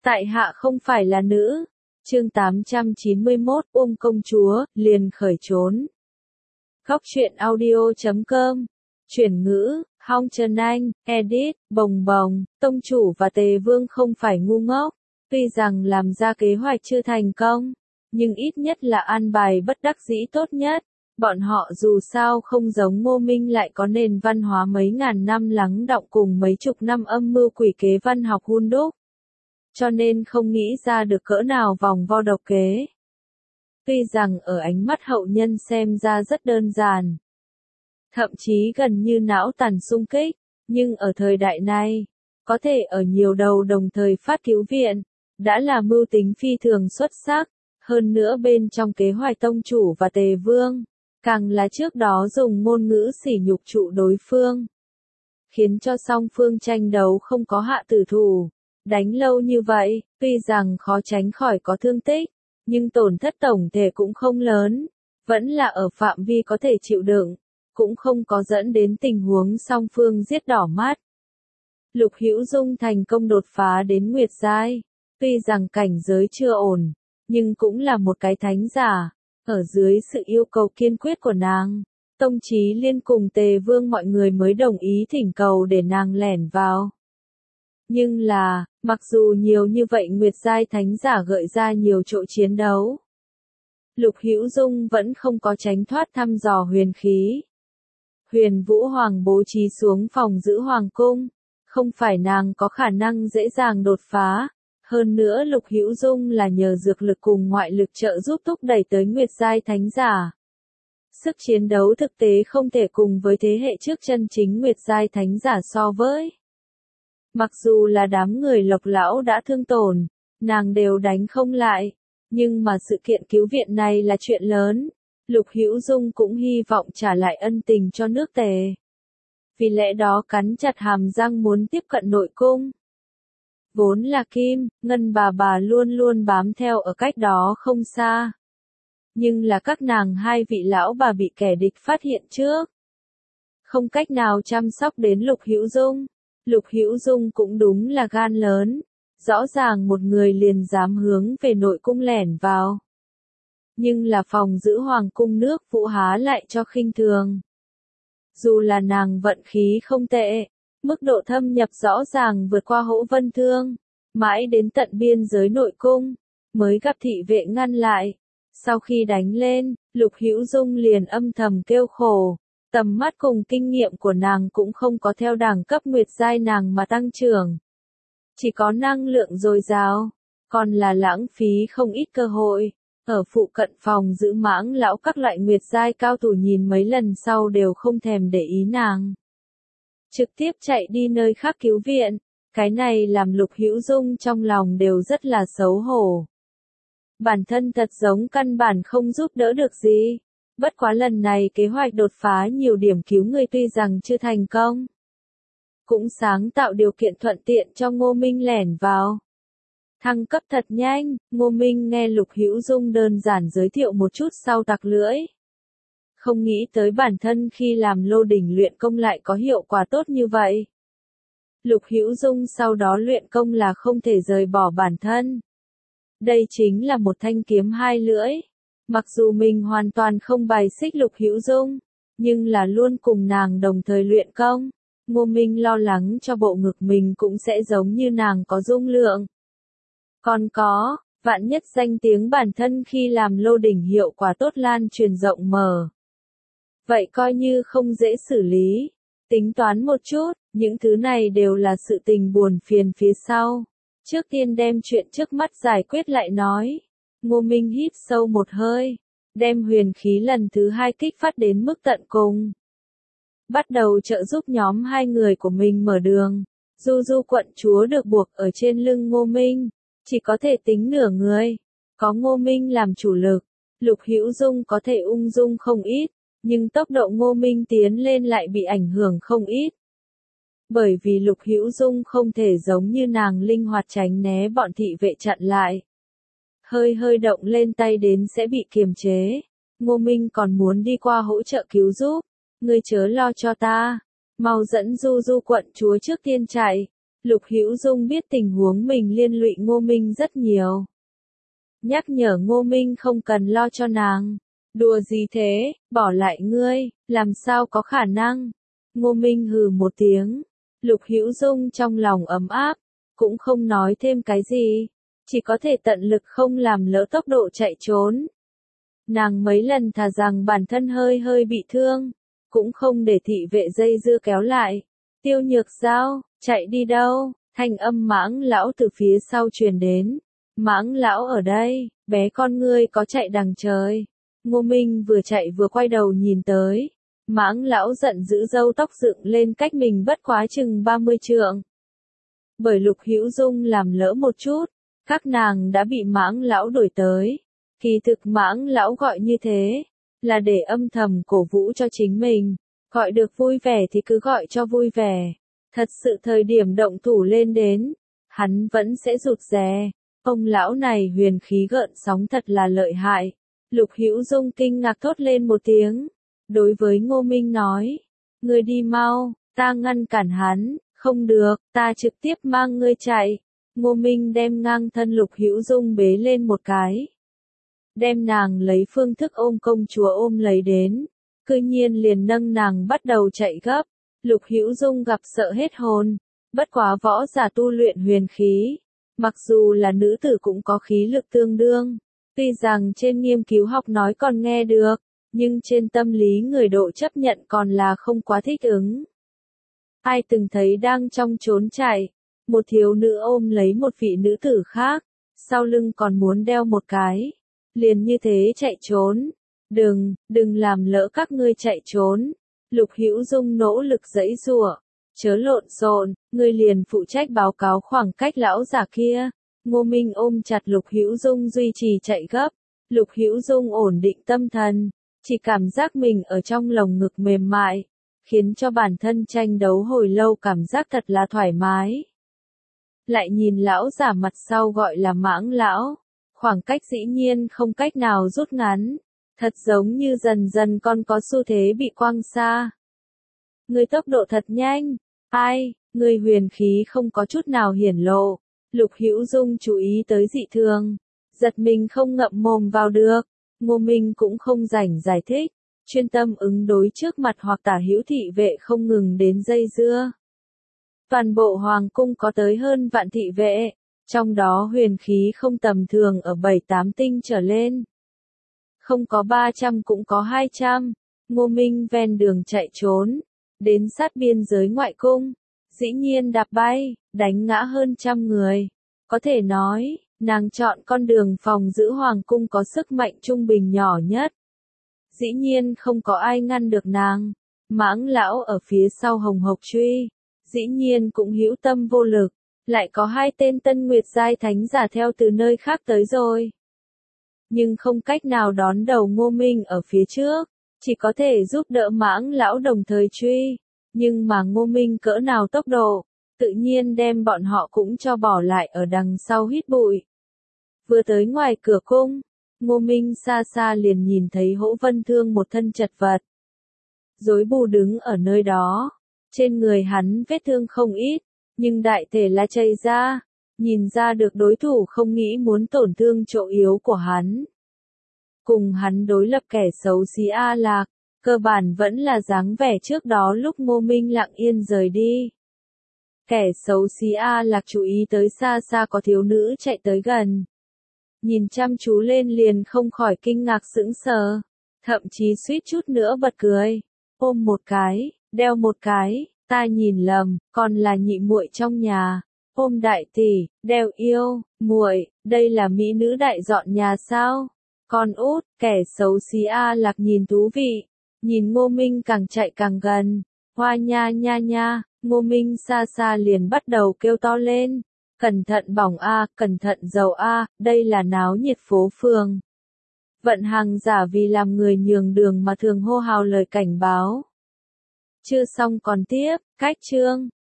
Tại hạ không phải là nữ. Chương 891, công chúa, liền khởi trốn. Góc truyện audio.com. Chuyển ngữ, Hong Trần Anh, edit, bồng bồng, tông chủ và tề vương không phải ngu ngốc. Tuy rằng làm ra kế hoạch chưa thành công, nhưng ít nhất là an bài bất đắc dĩ tốt nhất. Bọn họ dù sao không giống Ngô Minh lại có nền văn hóa mấy ngàn năm lắng đọng cùng mấy chục năm âm mưu quỷ kế văn học hun đúc. Cho nên không nghĩ ra được cỡ nào vòng vo độc kế. Tuy rằng ở ánh mắt hậu nhân xem ra rất đơn giản, thậm chí gần như não tàn xung kích, nhưng ở thời đại này, có thể ở nhiều đầu đồng thời phát cứu viện, đã là mưu tính phi thường xuất sắc, hơn nữa bên trong kế hoạch tông chủ và tề vương, càng là trước đó dùng ngôn ngữ sỉ nhục trụ đối phương, khiến cho song phương tranh đấu không có hạ tử thủ. Đánh lâu như vậy, tuy rằng khó tránh khỏi có thương tích, nhưng tổn thất tổng thể cũng không lớn, vẫn là ở phạm vi có thể chịu đựng, cũng không có dẫn đến tình huống song phương giết đỏ mắt. Lục Hữu Dung thành công đột phá đến Nguyệt giai, tuy rằng cảnh giới chưa ổn, nhưng cũng là một cái thánh giả, ở dưới sự yêu cầu kiên quyết của nàng, Tông Chí Liên cùng Tề Vương mọi người mới đồng ý thỉnh cầu để nàng lẻn vào. Nhưng là, mặc dù nhiều như vậy Nguyệt giai thánh giả gợi ra nhiều chỗ chiến đấu, Lục Hữu Dung vẫn không có tránh thoát thăm dò huyền khí. Huyền Vũ Hoàng bố trí xuống phòng giữ hoàng cung, không phải nàng có khả năng dễ dàng đột phá, hơn nữa Lục Hữu Dung là nhờ dược lực cùng ngoại lực trợ giúp thúc đẩy tới Nguyệt giai thánh giả. Sức chiến đấu thực tế không thể cùng với thế hệ trước chân chính Nguyệt giai thánh giả so với. Mặc dù là đám người Lộc lão đã thương tổn, nàng đều đánh không lại, nhưng mà sự kiện cứu viện này là chuyện lớn, Lục Hữu Dung cũng hy vọng trả lại ân tình cho nước Tề. Vì lẽ đó cắn chặt hàm răng muốn tiếp cận nội cung. Vốn là Kim, Ngân bà luôn luôn bám theo ở cách đó không xa. Nhưng là các nàng hai vị lão bà bị kẻ địch phát hiện trước, không cách nào chăm sóc đến Lục Hữu Dung. Lục Hữu Dung cũng đúng là gan lớn, rõ ràng một người liền dám hướng về nội cung lẻn vào. Nhưng là phòng giữ hoàng cung nước Vũ há lại cho khinh thường. Dù là nàng vận khí không tệ, mức độ thâm nhập rõ ràng vượt qua Hỗ Vân Thương, mãi đến tận biên giới nội cung, mới gặp thị vệ ngăn lại. Sau khi đánh lên, Lục Hữu Dung liền âm thầm kêu khổ. Tầm mắt cùng kinh nghiệm của nàng cũng không có theo đẳng cấp Nguyệt giai nàng mà tăng trưởng. Chỉ có năng lượng dồi dào, còn là lãng phí không ít cơ hội. Ở phụ cận phòng giữ Mãng lão các loại Nguyệt giai cao thủ nhìn mấy lần sau đều không thèm để ý nàng. Trực tiếp chạy đi nơi khác cứu viện, cái này làm Lục Hữu Dung trong lòng đều rất là xấu hổ. Bản thân thật giống căn bản không giúp đỡ được gì. Bất quá lần này kế hoạch đột phá nhiều điểm cứu người tuy rằng chưa thành công, cũng sáng tạo điều kiện thuận tiện cho Ngô Minh lẻn vào. Thăng cấp thật nhanh, Ngô Minh nghe Lục Hữu Dung đơn giản giới thiệu một chút sau tặc lưỡi. Không nghĩ tới bản thân khi làm lô đỉnh luyện công lại có hiệu quả tốt như vậy. Lục Hữu Dung sau đó luyện công là không thể rời bỏ bản thân. Đây chính là một thanh kiếm hai lưỡi. Mặc dù mình hoàn toàn không bài xích Lục Hữu Dung, nhưng là luôn cùng nàng đồng thời luyện công. Ngô Minh lo lắng cho bộ ngực mình cũng sẽ giống như nàng có dung lượng. Còn có, vạn nhất danh tiếng bản thân khi làm lô đỉnh hiệu quả tốt lan truyền rộng mở. Vậy coi như không dễ xử lý. Tính toán một chút, những thứ này đều là sự tình buồn phiền phía sau. Trước tiên đem chuyện trước mắt giải quyết lại nói. Ngô Minh hít sâu một hơi, đem huyền khí lần thứ hai kích phát đến mức tận cùng. Bắt đầu trợ giúp nhóm hai người của mình mở đường. Du Du quận chúa được buộc ở trên lưng Ngô Minh, chỉ có thể tính nửa người. Có Ngô Minh làm chủ lực, Lục Hữu Dung có thể ung dung không ít, nhưng tốc độ Ngô Minh tiến lên lại bị ảnh hưởng không ít. Bởi vì Lục Hữu Dung không thể giống như nàng linh hoạt tránh né bọn thị vệ chặn lại. Hơi động lên tay đến sẽ bị kiềm chế. Ngô Minh còn muốn đi qua hỗ trợ cứu giúp. Ngươi chớ lo cho ta. Mau dẫn Du Du quận chúa trước tiên chạy. Lục Hữu Dung biết tình huống mình liên lụy Ngô Minh rất nhiều. Nhắc nhở Ngô Minh không cần lo cho nàng. Đùa gì thế, bỏ lại ngươi, làm sao có khả năng. Ngô Minh hừ một tiếng. Lục Hữu Dung trong lòng ấm áp, cũng không nói thêm cái gì, chỉ có thể tận lực không làm lỡ tốc độ chạy trốn. Nàng mấy lần thà rằng bản thân hơi bị thương, cũng không để thị vệ dây dưa kéo lại. Tiêu Nhược Giao, chạy đi đâu? Thanh âm Mãng lão từ phía sau truyền đến. Mãng lão ở đây, bé con ngươi có chạy đằng trời. Ngô Minh vừa chạy vừa quay đầu nhìn tới. Mãng lão giận dữ râu tóc dựng lên cách mình bất quá chừng 30 trượng. Bởi Lục Hữu Dung làm lỡ một chút, các nàng đã bị Mãng lão đuổi tới. Kỳ thực Mãng lão gọi như thế, là để âm thầm cổ vũ cho chính mình. Gọi được vui vẻ thì cứ gọi cho vui vẻ. Thật sự thời điểm động thủ lên đến, hắn vẫn sẽ rụt rè. Ông lão này huyền khí gợn sóng thật là lợi hại. Lục Hữu Dung kinh ngạc thốt lên một tiếng. Đối với Ngô Minh nói, ngươi đi mau, ta ngăn cản hắn, không được, ta trực tiếp mang ngươi chạy. Ngô Minh đem ngang thân Lục Hữu Dung bế lên một cái. Đem nàng lấy phương thức ôm công chúa ôm lấy đến. Cư nhiên liền nâng nàng bắt đầu chạy gấp. Lục Hữu Dung gặp sợ hết hồn. Bất quá võ giả tu luyện huyền khí. Mặc dù là nữ tử cũng có khí lực tương đương. Tuy rằng trên nghiên cứu học nói còn nghe được, nhưng trên tâm lý người độ chấp nhận còn là không quá thích ứng. Ai từng thấy đang trong trốn chạy, một thiếu nữ ôm lấy một vị nữ tử khác, sau lưng còn muốn đeo một cái, liền như thế chạy trốn. Đừng làm lỡ các ngươi chạy trốn. Lục Hữu Dung nỗ lực giãy giụa, chớ lộn xộn, ngươi liền phụ trách báo cáo khoảng cách lão giả kia. Ngô Minh ôm chặt Lục Hữu Dung duy trì chạy gấp. Lục Hữu Dung ổn định tâm thần, chỉ cảm giác mình ở trong lồng ngực mềm mại, khiến cho bản thân tranh đấu hồi lâu cảm giác thật là thoải mái. Lại nhìn lão giả mặt sau gọi là Mãng lão, khoảng cách dĩ nhiên không cách nào rút ngắn, thật giống như dần dần còn có xu thế bị quăng xa. Người tốc độ thật nhanh, người huyền khí không có chút nào hiển lộ. Lục Hữu Dung chú ý tới dị thường, giật mình không ngậm mồm vào được. Ngô Minh cũng không rảnh giải thích, chuyên tâm ứng đối trước mặt hoặc tả hữu thị vệ không ngừng đến dây dưa. Toàn bộ hoàng cung có tới hơn vạn thị vệ, trong đó huyền khí không tầm thường ở 7-8 tinh trở lên. Không có 300 cũng có 200, Ngô Minh ven đường chạy trốn, đến sát biên giới ngoại cung, dĩ nhiên đạp bay, đánh ngã hơn 100 người. Có thể nói, nàng chọn con đường phòng giữ hoàng cung có sức mạnh trung bình nhỏ nhất. Dĩ nhiên không có ai ngăn được nàng. Mãng lão ở phía sau hồng hộc truy, dĩ nhiên cũng hữu tâm vô lực. Lại có 2 tên Tân Nguyệt giai thánh giả theo từ nơi khác tới rồi. Nhưng không cách nào đón đầu Ngô Minh ở phía trước, chỉ có thể giúp đỡ Mãng lão đồng thời truy. Nhưng mà Ngô Minh cỡ nào tốc độ, tự nhiên đem bọn họ cũng cho bỏ lại ở đằng sau hít bụi. Vừa tới ngoài cửa cung, Ngô Minh xa xa liền nhìn thấy Hỗ Vân Thương một thân chật vật. Rối bù đứng ở nơi đó, trên người hắn vết thương không ít, nhưng đại thể là chảy ra, nhìn ra được đối thủ không nghĩ muốn tổn thương chỗ yếu của hắn. Cùng hắn đối lập kẻ xấu xí A Lạc, cơ bản vẫn là dáng vẻ trước đó lúc Ngô Minh lặng yên rời đi. Kẻ xấu xí A Lạc chú ý tới xa xa có thiếu nữ chạy tới gần. Nhìn chăm chú lên liền không khỏi kinh ngạc sững sờ, thậm chí suýt chút nữa bật cười. Ôm một cái, đeo một cái, ta nhìn lầm, còn là nhị muội trong nhà. Ôm đại tỷ, đeo yêu, muội, đây là mỹ nữ đại dọn nhà sao? Con út, kẻ xấu xí A Lạc nhìn thú vị, nhìn Ngô Minh càng chạy càng gần. Hoa nha nha nha, Ngô Minh xa xa liền bắt đầu kêu to lên. Cẩn thận bỏng A, cẩn thận dầu A, đây là náo nhiệt phố phường. Vận hàng giả vì làm người nhường đường mà thường hô hào lời cảnh báo. Chưa xong còn tiếp, cách chương.